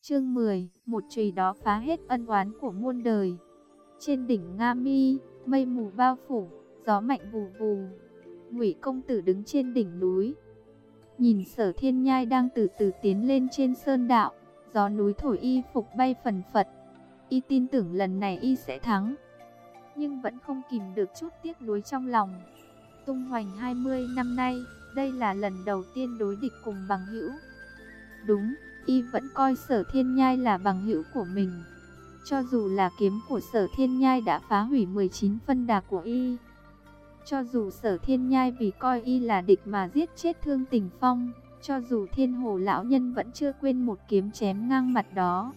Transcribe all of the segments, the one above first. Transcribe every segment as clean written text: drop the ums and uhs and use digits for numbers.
Chương 10, một chùy đó phá hết ân oán của muôn đời. Trên đỉnh Nga Mi, mây mù bao phủ, gió mạnh vù vù. Ngụy công tử đứng trên đỉnh núi, nhìn Sở Thiên Nhai đang từ từ tiến lên trên sơn đạo. Gió núi thổi y phục bay phần phật. Y tin tưởng lần này y sẽ thắng, nhưng vẫn không kìm được chút tiếc nuối trong lòng. Tung hoành 20 năm nay, đây là lần đầu tiên đối địch cùng bằng hữu. Đúng, y vẫn coi Sở Thiên Nhai là bằng hữu của mình. Cho dù là kiếm của Sở Thiên Nhai đã phá hủy 19 phân đà của y, cho dù Sở Thiên Nhai vì coi y là địch mà giết chết Thương Tình Phong, cho dù Thiên Hồ lão nhân vẫn chưa quên một kiếm chém ngang mặt đó,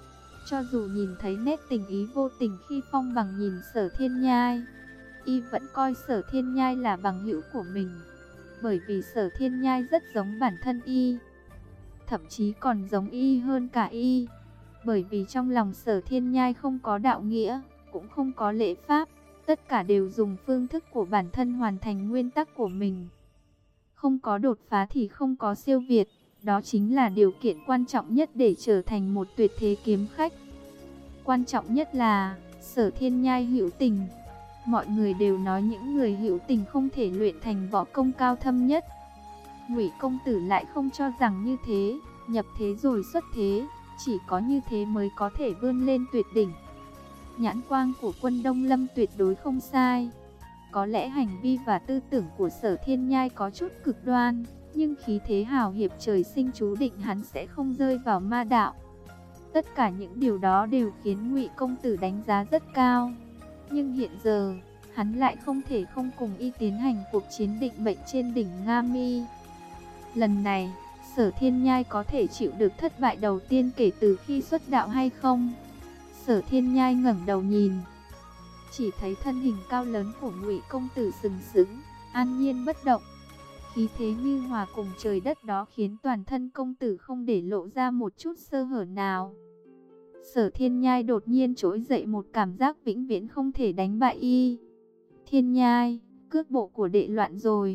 cho dù nhìn thấy nét tình ý vô tình khi Phong Bằng nhìn Sở Thiên Nhai, y vẫn coi Sở Thiên Nhai là bằng hữu của mình. Bởi vì Sở Thiên Nhai rất giống bản thân y, thậm chí còn giống y hơn cả y. Bởi vì trong lòng Sở Thiên Nhai không có đạo nghĩa, cũng không có lễ pháp, tất cả đều dùng phương thức của bản thân hoàn thành nguyên tắc của mình. Không có đột phá thì không có siêu việt, đó chính là điều kiện quan trọng nhất để trở thành một tuyệt thế kiếm khách. Quan trọng nhất là Sở Thiên Nhai hữu tình. Mọi người đều nói những người hữu tình không thể luyện thành võ công cao thâm nhất. Ngụy công tử lại không cho rằng như thế, nhập thế rồi xuất thế, chỉ có như thế mới có thể vươn lên tuyệt đỉnh. Nhãn quang của Quân Đông Lâm tuyệt đối không sai. Có lẽ hành vi và tư tưởng của Sở Thiên Nhai có chút cực đoan, nhưng khí thế hào hiệp trời sinh chú định hắn sẽ không rơi vào ma đạo. Tất cả những điều đó đều khiến Ngụy công tử đánh giá rất cao. Nhưng hiện giờ, hắn lại không thể không cùng y tiến hành cuộc chiến định mệnh trên đỉnh Nga Mi. Lần này, Sở Thiên Nhai có thể chịu được thất bại đầu tiên kể từ khi xuất đạo hay không? Sở Thiên Nhai ngẩng đầu nhìn, chỉ thấy thân hình cao lớn của Ngụy công tử sừng sững, an nhiên bất động. Khí thế như hòa cùng trời đất đó khiến toàn thân công tử không để lộ ra một chút sơ hở nào. Sở Thiên Nhai đột nhiên trỗi dậy một cảm giác vĩnh viễn không thể đánh bại y. Thiên Nhai, cước bộ của đệ loạn rồi.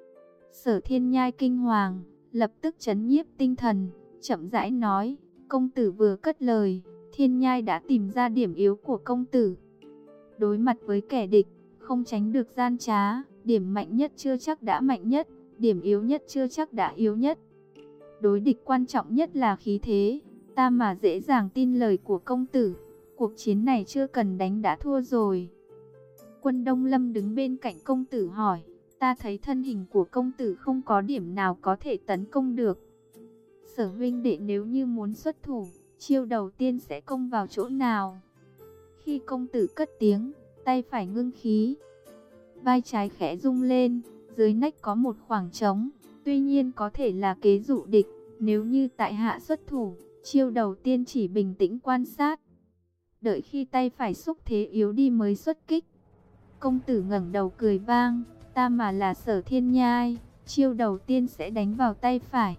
Sở Thiên Nhai kinh hoàng, lập tức trấn nhiếp tinh thần, chậm rãi nói. Công tử vừa cất lời, Thiên Nhai đã tìm ra điểm yếu của công tử. Đối mặt với kẻ địch, không tránh được gian trá. Điểm mạnh nhất chưa chắc đã mạnh nhất, điểm yếu nhất chưa chắc đã yếu nhất. Đối địch quan trọng nhất là khí thế. Ta mà dễ dàng tin lời của công tử, cuộc chiến này chưa cần đánh đã thua rồi. Quân Đông Lâm đứng bên cạnh công tử hỏi. Ta thấy thân hình của công tử không có điểm nào có thể tấn công được. Sở huynh đệ nếu như muốn xuất thủ, chiêu đầu tiên sẽ công vào chỗ nào? Khi công tử cất tiếng, tay phải ngưng khí, vai trái khẽ rung lên, dưới nách có một khoảng trống. Tuy nhiên có thể là kế dụ địch. Nếu như tại hạ xuất thủ, chiêu đầu tiên chỉ bình tĩnh quan sát, đợi khi tay phải xúc thế yếu đi mới xuất kích. Công tử ngẩng đầu cười vang. Ta mà là Sở Thiên Nhai, chiêu đầu tiên sẽ đánh vào tay phải.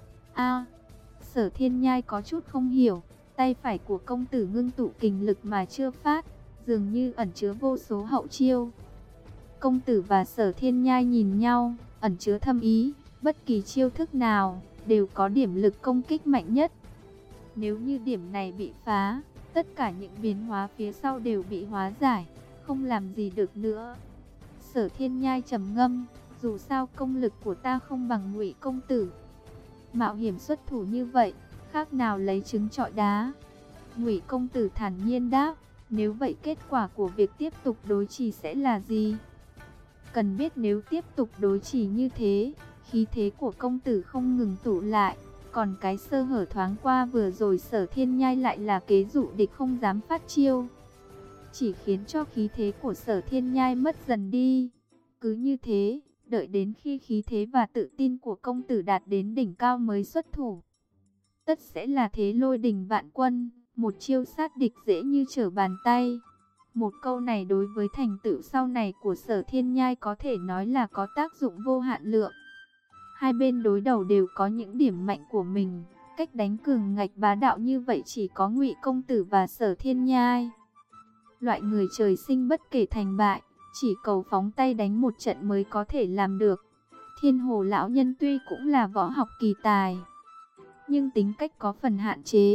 Sở Thiên Nhai có chút không hiểu. Tay phải của công tử ngưng tụ kình lực mà chưa phát, dường như ẩn chứa vô số hậu chiêu. Công tử và Sở Thiên Nhai nhìn nhau, ẩn chứa thâm ý. Bất kỳ chiêu thức nào đều có điểm lực công kích mạnh nhất. Nếu như điểm này bị phá, tất cả những biến hóa phía sau đều bị hóa giải, không làm gì được nữa. Sở Thiên Nhai trầm ngâm, dù sao công lực của ta không bằng Ngụy công tử. Mạo hiểm xuất thủ như vậy, khác nào lấy trứng trọi đá. Ngụy công tử thản nhiên đáp, nếu vậy kết quả của việc tiếp tục đối trì sẽ là gì? Cần biết nếu tiếp tục đối trì như thế, khí thế của công tử không ngừng tụ lại. Còn cái sơ hở thoáng qua vừa rồi Sở Thiên Nhai lại là kế dụ địch không dám phát chiêu, chỉ khiến cho khí thế của Sở Thiên Nhai mất dần đi. Cứ như thế, đợi đến khi khí thế và tự tin của công tử đạt đến đỉnh cao mới xuất thủ, tất sẽ là thế lôi đình vạn quân, một chiêu sát địch dễ như trở bàn tay. Một câu này đối với thành tựu sau này của Sở Thiên Nhai có thể nói là có tác dụng vô hạn lượng. Hai bên đối đầu đều có những điểm mạnh của mình, cách đánh cường ngạch bá đạo như vậy chỉ có Ngụy công tử và Sở Thiên Nhai. Loại người trời sinh bất kể thành bại, chỉ cầu phóng tay đánh một trận mới có thể làm được. Thiên Hồ lão nhân tuy cũng là võ học kỳ tài, nhưng tính cách có phần hạn chế,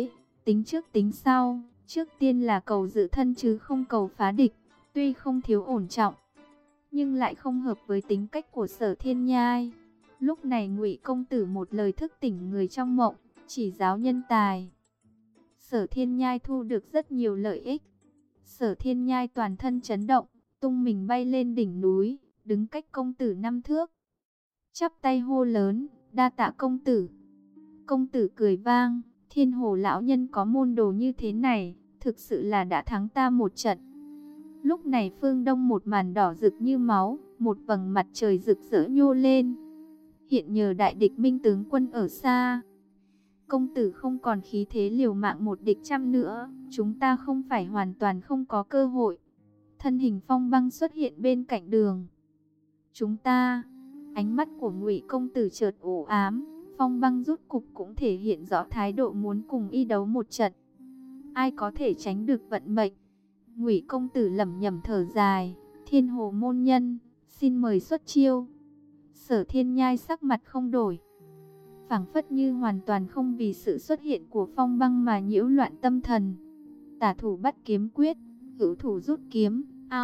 tính trước tính sau, trước tiên là cầu dự thân chứ không cầu phá địch. Tuy không thiếu ổn trọng, nhưng lại không hợp với tính cách của Sở Thiên Nhai. Lúc này Ngụy công tử một lời thức tỉnh người trong mộng, chỉ giáo nhân tài. Sở Thiên Nhai thu được rất nhiều lợi ích. Sở Thiên Nhai toàn thân chấn động, tung mình bay lên đỉnh núi, đứng cách công tử 5 thước. Chắp tay hô lớn, đa tạ công tử. Công tử cười vang, Thiên Hồ lão nhân có môn đồ như thế này, thực sự là đã thắng ta một trận. Lúc này phương đông một màn đỏ rực như máu, một vầng mặt trời rực rỡ nhô lên. Hiện nhờ đại địch Minh tướng quân ở xa, công tử không còn khí thế liều mạng một địch trăm nữa, chúng ta không phải hoàn toàn không có cơ hội. Thân hình Phong Băng xuất hiện bên cạnh đường. Chúng ta, ánh mắt của Ngụy công tử chợt u ám, Phong Băng rút cục cũng thể hiện rõ thái độ muốn cùng y đấu một trận. Ai có thể tránh được vận mệnh? Ngụy công tử lẩm nhẩm thở dài, Thiên Hồ môn nhân, xin mời xuất chiêu. Sở Thiên Nhai sắc mặt không đổi, phảng phất như hoàn toàn không vì sự xuất hiện của Phong Băng mà nhiễu loạn tâm thần. Tả thủ bắt kiếm quyết, hữu thủ rút kiếm,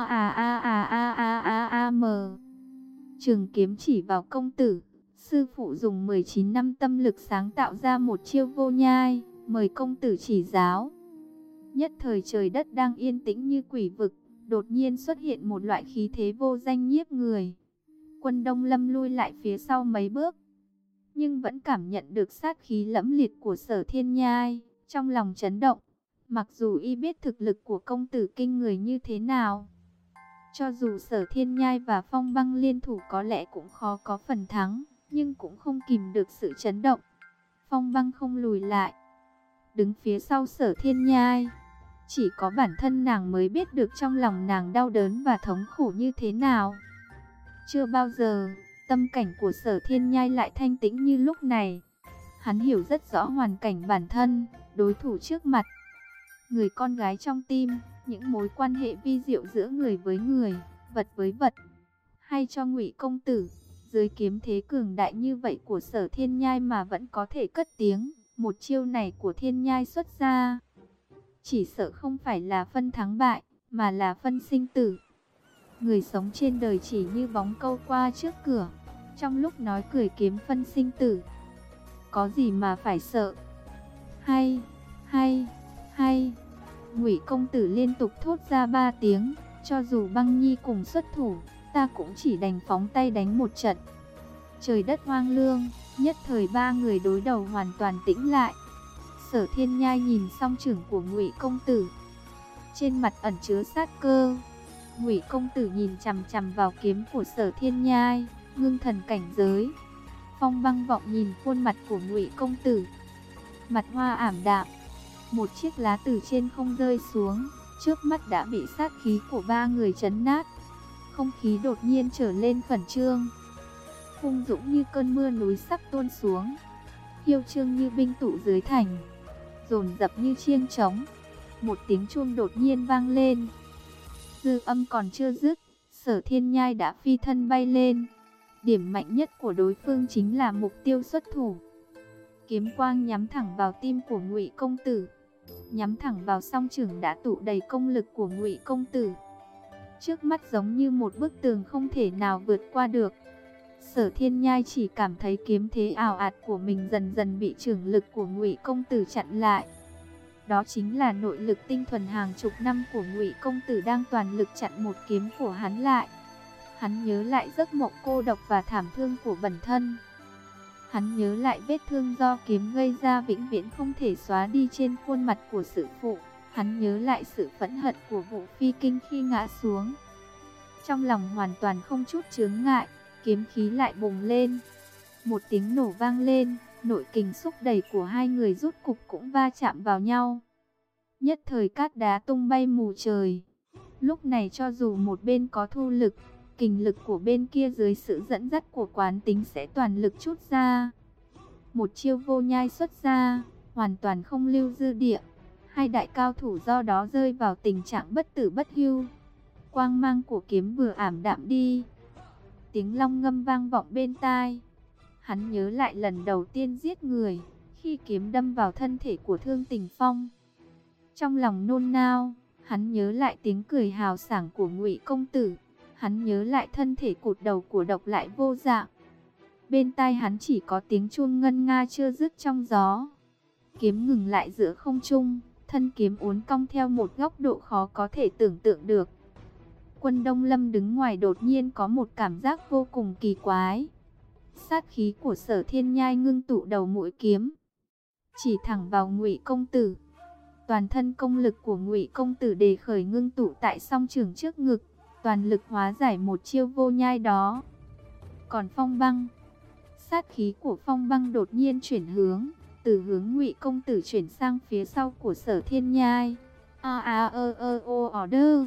mờ. Trường kiếm chỉ vào công tử, sư phụ dùng 19 năm tâm lực sáng tạo ra một chiêu vô nhai, mời công tử chỉ giáo. Nhất thời trời đất đang yên tĩnh như quỷ vực, đột nhiên xuất hiện một loại khí thế vô danh nhiếp người. Quân Đông Lâm lui lại phía sau mấy bước, nhưng vẫn cảm nhận được sát khí lẫm liệt của Sở Thiên Nhai, trong lòng chấn động. Mặc dù y biết thực lực của công tử kinh người như thế nào, cho dù Sở Thiên Nhai và Phong Băng liên thủ có lẽ cũng khó có phần thắng, nhưng cũng không kìm được sự chấn động. Phong Băng không lùi lại, đứng phía sau Sở Thiên Nhai. Chỉ có bản thân nàng mới biết được trong lòng nàng đau đớn và thống khổ như thế nào. Chưa bao giờ, tâm cảnh của Sở Thiên Nhai lại thanh tĩnh như lúc này. Hắn hiểu rất rõ hoàn cảnh bản thân, đối thủ trước mặt, người con gái trong tim, những mối quan hệ vi diệu giữa người với người, vật với vật. Hay cho Ngụy công tử, dưới kiếm thế cường đại như vậy của Sở Thiên Nhai mà vẫn có thể cất tiếng, một chiêu này của Thiên Nhai xuất ra, chỉ sợ không phải là phân thắng bại, mà là phân sinh tử. Người sống trên đời chỉ như bóng câu qua trước cửa, trong lúc nói cười kiếm phân sinh tử. Có gì mà phải sợ? Hay. Ngụy công tử liên tục thốt ra 3 tiếng, cho dù Băng Nhi cùng xuất thủ, ta cũng chỉ đành phóng tay đánh một trận. Trời đất hoang lương, nhất thời 3 người đối đầu hoàn toàn tĩnh lại. Sở Thiên Nhai nhìn song chưởng của Ngụy công tử, trên mặt ẩn chứa sát cơ. Ngụy công tử nhìn chằm chằm vào kiếm của Sở Thiên Nhai, ngưng thần cảnh giới. Phong Băng vọng nhìn khuôn mặt của Ngụy công tử, mặt hoa ảm đạm. Một chiếc lá từ trên không rơi xuống, trước mắt đã bị sát khí của 3 người chấn nát. Không khí đột nhiên trở lên khẩn trương, hung dũng như cơn mưa núi sắp tuôn xuống, hiêu trương như binh tụ dưới thành, dồn dập như chiêng trống. Một tiếng chuông đột nhiên vang lên, dư âm còn chưa dứt, Sở Thiên Nhai đã phi thân bay lên. Điểm mạnh nhất của đối phương chính là mục tiêu xuất thủ. Kiếm quang nhắm thẳng vào tim của Ngụy công tử, nhắm thẳng vào song chưởng đã tụ đầy công lực của Ngụy công tử. Trước mắt giống như một bức tường không thể nào vượt qua được. Sở Thiên Nhai chỉ cảm thấy kiếm thế ảo ạt của mình dần dần bị chưởng lực của Ngụy công tử chặn lại. Đó chính là nội lực tinh thuần hàng chục năm của Ngụy công tử đang toàn lực chặn một kiếm của hắn lại. Hắn nhớ lại giấc mộng cô độc và thảm thương của bản thân. Hắn nhớ lại vết thương do kiếm gây ra vĩnh viễn không thể xóa đi trên khuôn mặt của sư phụ. Hắn nhớ lại sự phẫn hận của Vũ Phi Kinh khi ngã xuống. Trong lòng hoàn toàn không chút chướng ngại, kiếm khí lại bùng lên. Một tiếng nổ vang lên, nội kình xúc đẩy của hai người rút cục cũng va chạm vào nhau. Nhất thời cát đá tung bay mù trời. Lúc này cho dù một bên có thu lực, kình lực của bên kia dưới sự dẫn dắt của quán tính sẽ toàn lực trút ra. Một chiêu vô nhai xuất ra, hoàn toàn không lưu dư địa. Hai đại cao thủ do đó rơi vào tình trạng bất tử bất hưu. Quang mang của kiếm vừa ảm đạm đi, tiếng long ngâm vang vọng bên tai. Hắn nhớ lại lần đầu tiên giết người, khi kiếm đâm vào thân thể của Thương Tình Phong. Trong lòng nôn nao, hắn nhớ lại tiếng cười hào sảng của Ngụy công tử, hắn nhớ lại thân thể cụt đầu của Độc Lại Vô Dạng. Bên tai hắn chỉ có tiếng chuông ngân nga chưa dứt trong gió. Kiếm ngừng lại giữa không trung, thân kiếm uốn cong theo một góc độ khó có thể tưởng tượng được. Quân Đông Lâm đứng ngoài đột nhiên có một cảm giác vô cùng kỳ quái. Sát khí của Sở Thiên Nhai ngưng tụ đầu mũi kiếm, chỉ thẳng vào Ngụy công tử. Toàn thân công lực của Ngụy công tử đề khởi ngưng tụ tại song trường trước ngực, toàn lực hóa giải một chiêu vô nhai đó. Còn Phong Băng, sát khí của Phong Băng đột nhiên chuyển hướng, từ hướng Ngụy công tử chuyển sang phía sau của Sở Thiên Nhai. Order.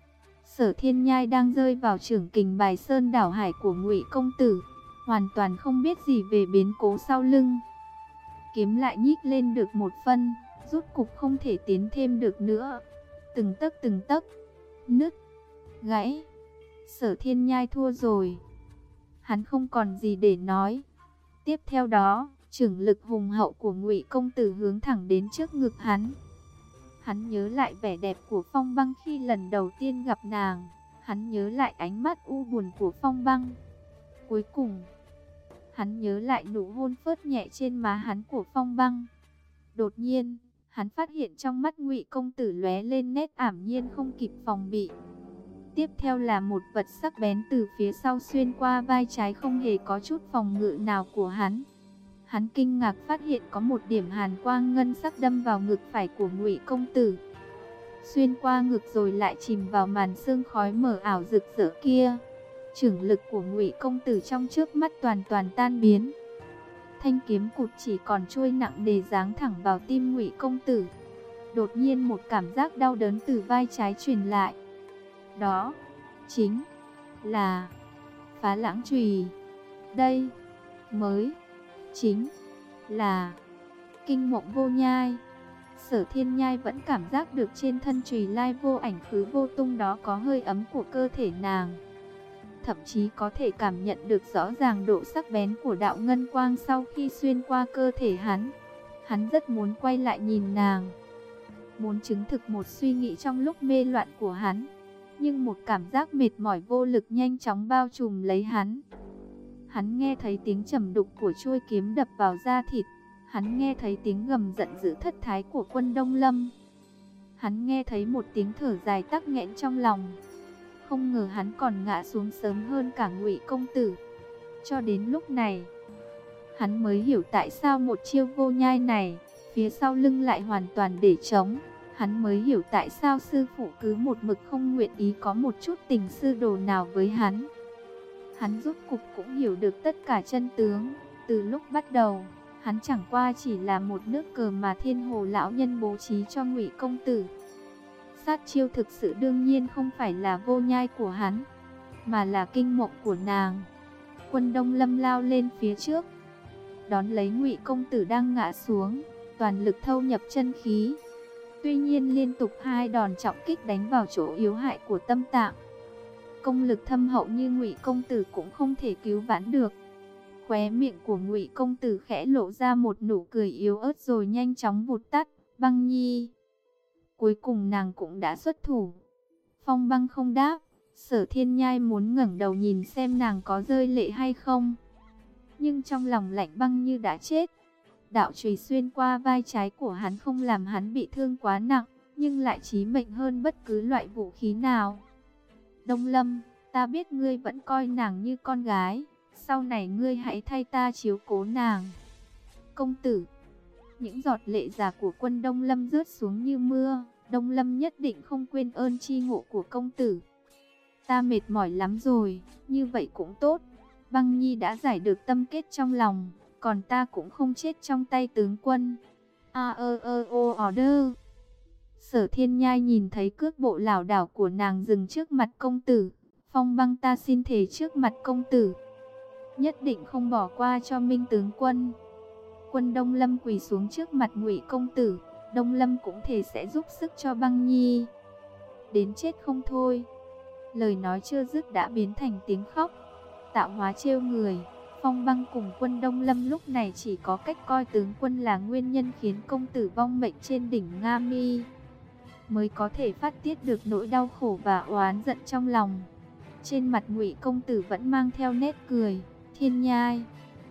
Sở Thiên Nhai đang rơi vào chưởng kình Bài Sơn đảo hải của Ngụy công tử, hoàn toàn không biết gì về biến cố sau lưng. Kiếm lại nhích lên được một phân, rốt cục không thể tiến thêm được nữa. Từng tấc nứt, gãy. Sở Thiên Nhai thua rồi. Hắn không còn gì để nói. Tiếp theo đó, chưởng lực hùng hậu của Ngụy công tử hướng thẳng đến trước ngực hắn. Hắn nhớ lại vẻ đẹp của Phong Băng khi lần đầu tiên gặp nàng. Hắn nhớ lại ánh mắt u buồn của Phong Băng. Cuối cùng, hắn nhớ lại nụ hôn phớt nhẹ trên má hắn của Phong Băng. Đột nhiên, hắn phát hiện trong mắt Ngụy công tử lóe lên nét ảm nhiên không kịp phòng bị. Tiếp theo là một vật sắc bén từ phía sau xuyên qua vai trái không hề có chút phòng ngự nào của hắn. Hắn kinh ngạc phát hiện có một điểm hàn quang ngân sắc đâm vào ngực phải của Ngụy công tử. Xuyên qua ngực rồi lại chìm vào màn sương khói mờ ảo rực rỡ kia. Chưởng lực của Ngụy công tử trong trước mắt toàn tan biến. Thanh kiếm cụt chỉ còn trôi nặng nề giáng thẳng vào tim Ngụy công tử. Đột nhiên một cảm giác đau đớn từ vai trái truyền lại. Đó chính là Phá Lãng Chùy. Đây mới chính là Kinh Mộng Vô Nhai. Sở Thiên Nhai vẫn cảm giác được trên thân chùy lai vô ảnh khứ vô tung đó có hơi ấm của cơ thể nàng. Thậm chí có thể cảm nhận được rõ ràng độ sắc bén của đạo ngân quang sau khi xuyên qua cơ thể hắn. Hắn rất muốn quay lại nhìn nàng, muốn chứng thực một suy nghĩ trong lúc mê loạn của hắn. Nhưng một cảm giác mệt mỏi vô lực nhanh chóng bao trùm lấy hắn. Hắn nghe thấy tiếng trầm đục của chuôi kiếm đập vào da thịt. Hắn nghe thấy tiếng gầm giận dữ thất thái của Quân Đông Lâm. Hắn nghe thấy một tiếng thở dài tắc nghẹn trong lòng. Không ngờ hắn còn ngã xuống sớm hơn cả Ngụy công tử. Cho đến lúc này, hắn mới hiểu tại sao một chiêu vô nhai này, phía sau lưng lại hoàn toàn để trống. Hắn mới hiểu tại sao sư phụ cứ một mực không nguyện ý có một chút tình sư đồ nào với hắn. Hắn rốt cục cũng hiểu được tất cả chân tướng. Từ lúc bắt đầu, hắn chẳng qua chỉ là một nước cờ mà Thiên Hồ lão nhân bố trí cho Ngụy công tử. Sát chiêu thực sự đương nhiên không phải là vô nhai của hắn, mà là kinh mộng của nàng. Quân Đông Lâm lao lên phía trước, đón lấy Ngụy công tử đang ngã xuống, toàn lực thâu nhập chân khí. Tuy nhiên liên tục hai đòn trọng kích đánh vào chỗ yếu hại của tâm tạng. Công lực thâm hậu như Ngụy công tử cũng không thể cứu vãn được. Khóe miệng của Ngụy công tử khẽ lộ ra một nụ cười yếu ớt rồi nhanh chóng vụt tắt. Băng Nhi. Cuối cùng nàng cũng đã xuất thủ. Phong Băng không đáp. Sở Thiên Nhai muốn ngẩng đầu nhìn xem nàng có rơi lệ hay không. Nhưng trong lòng lạnh băng như đã chết. Đạo chùy xuyên qua vai trái của hắn không làm hắn bị thương quá nặng, nhưng lại chí mệnh hơn bất cứ loại vũ khí nào. Đông Lâm, ta biết ngươi vẫn coi nàng như con gái. Sau này ngươi hãy thay ta chiếu cố nàng. Công tử. Những giọt lệ già của Quân Đông Lâm rớt xuống như mưa. Đông Lâm nhất định không quên ơn tri ngộ của công tử. Ta mệt mỏi lắm rồi, như vậy cũng tốt. Băng Nhi đã giải được tâm kết trong lòng, còn ta cũng không chết trong tay tướng quân. Order. Sở Thiên Nhai nhìn thấy cước bộ lảo đảo của nàng dừng trước mặt công tử. Phong Băng, ta xin thề trước mặt công tử, nhất định không bỏ qua cho Minh tướng quân. Quân Đông Lâm quỳ xuống trước mặt Ngụy công tử. Đông Lâm cũng thề sẽ giúp sức cho Băng Nhi, đến chết không thôi. Lời nói chưa dứt đã biến thành tiếng khóc, tạo hóa trêu người. Phong Băng cùng Quân Đông Lâm lúc này chỉ có cách coi tướng quân là nguyên nhân khiến công tử vong mệnh trên đỉnh Nga Mi, mới có thể phát tiết được nỗi đau khổ và oán giận trong lòng. Trên mặt Ngụy công tử vẫn mang theo nét cười. Thiên Nhai,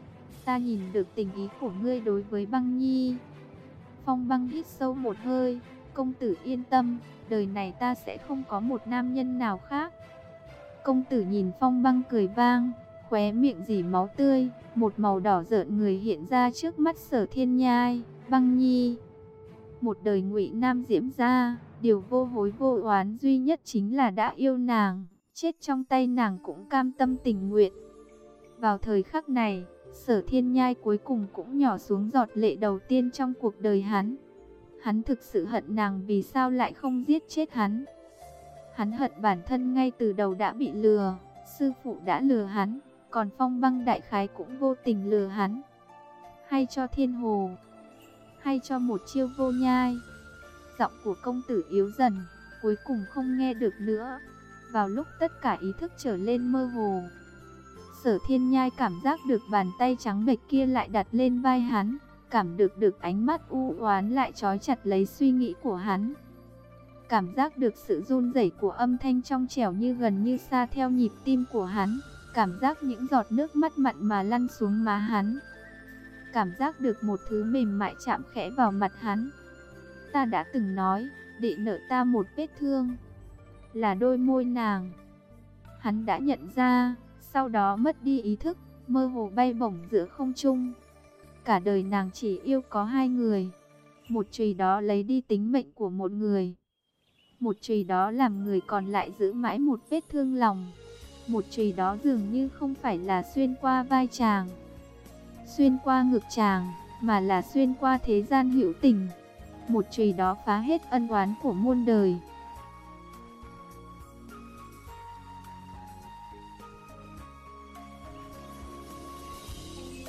ta nhìn được tình ý của ngươi đối với Băng Nhi. Phong Băng hít sâu một hơi. Công tử yên tâm, đời này ta sẽ không có một nam nhân nào khác. Công tử nhìn Phong Băng cười vang, khóe miệng rỉ máu tươi, một màu đỏ rợn người hiện ra trước mắt Sở Thiên Nhai. Băng Nhi, một đời Ngụy Nam Diễm gia, điều vô hối vô oán duy nhất chính là đã yêu nàng, chết trong tay nàng cũng cam tâm tình nguyện. Vào thời khắc này, Sở Thiên Nhai cuối cùng cũng nhỏ xuống giọt lệ đầu tiên trong cuộc đời hắn. Hắn thực sự hận nàng vì sao lại không giết chết hắn. Hắn hận bản thân ngay từ đầu đã bị lừa, sư phụ đã lừa hắn, còn Phong Băng đại khái cũng vô tình lừa hắn. Hay cho Thiên Hồ, hay cho một chiêu Vô Nhai. Giọng của công tử yếu dần, cuối cùng không nghe được nữa. Vào lúc tất cả ý thức trở lên mơ hồ, Sở Thiên Nhai cảm giác được bàn tay trắng bệch kia lại đặt lên vai hắn, cảm được ánh mắt u oán lại trói chặt lấy suy nghĩ của hắn. Cảm giác được sự run rẩy của âm thanh trong trẻo như gần như xa theo nhịp tim của hắn, cảm giác những giọt nước mắt mặn mà lăn xuống má hắn. Cảm giác được một thứ mềm mại chạm khẽ vào mặt hắn. Ta đã từng nói, đệ nợ ta một vết thương, là đôi môi nàng. Hắn đã nhận ra, sau đó mất đi ý thức, mơ hồ bay bổng giữa không trung. Cả đời nàng chỉ yêu có hai người. Một chùy đó lấy đi tính mệnh của một người, một chùy đó làm người còn lại giữ mãi một vết thương lòng. Một chùy đó dường như không phải là xuyên qua vai chàng, xuyên qua ngực chàng, mà là xuyên qua thế gian hữu tình. Một chùy đó phá hết ân oán của muôn đời.